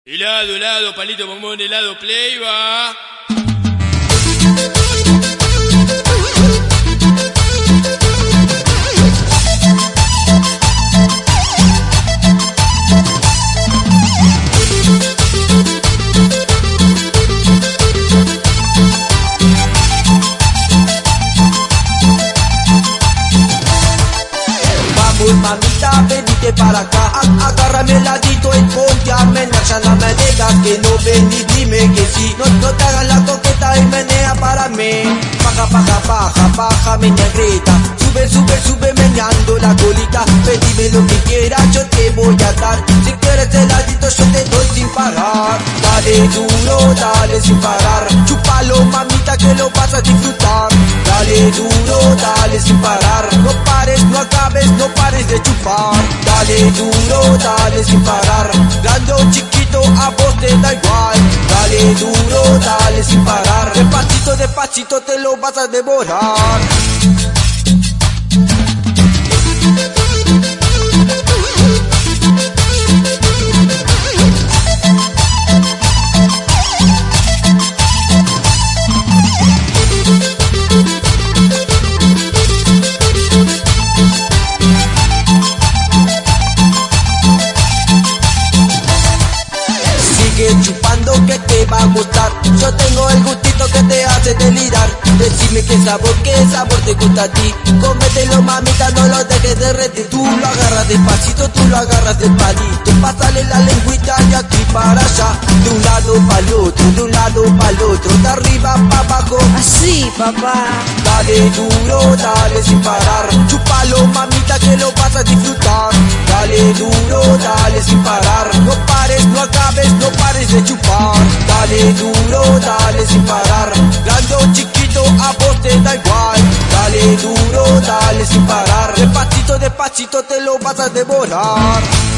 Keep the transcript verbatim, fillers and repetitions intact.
Helado, helado, palito, bombón, helado, play, va. Vamos mamita, venite para acá, agárrame el ladito y ponte a menear. Ya no me digas que no, ven y dime que sí. No, no te hagas la coqueta y menea para mí. Baja, baja, baja, baja, mi negrita. Sube, sube, sube, meneando la colita. Pedime lo que quieras, yo te voy a dar. Si quieres el ladito, yo te doy sin parar. Dale duro, dale sin parar. Chúpalo, mamita, que lo vas a disfrutar. Dale duro, dale sin parar. No pares, no acabes, no pares de chupar. Dale duro, dale sin parar. Grande o chiquito, a vos te da igual. Dale duro, dale sin parar. Despacito, despacito te lo vas a devorar. Chupando que te va a gustar. Yo tengo el gustito que te hace delirar. Decime qué sabor, qué sabor te gusta a ti. Cómetelo, mamita, no lo dejes derretir. Tú lo agarras despacito, tú lo agarras del palito. Pásale la lengüita de aquí para allá. De un lado para el otro, de un lado para el otro. De arriba para abajo. Así, papá. Dale duro, dale sin parar. Chúpalo, mamita, que lo vas a disfrutar. Dale duro, dale sin parar. No pares, no acabes, no pares de chupar. Dale duro, dale sin parar. Grande o chiquito, a vos te da igual. Dale duro, dale sin parar. Despacito, despacito te lo vas a devorar.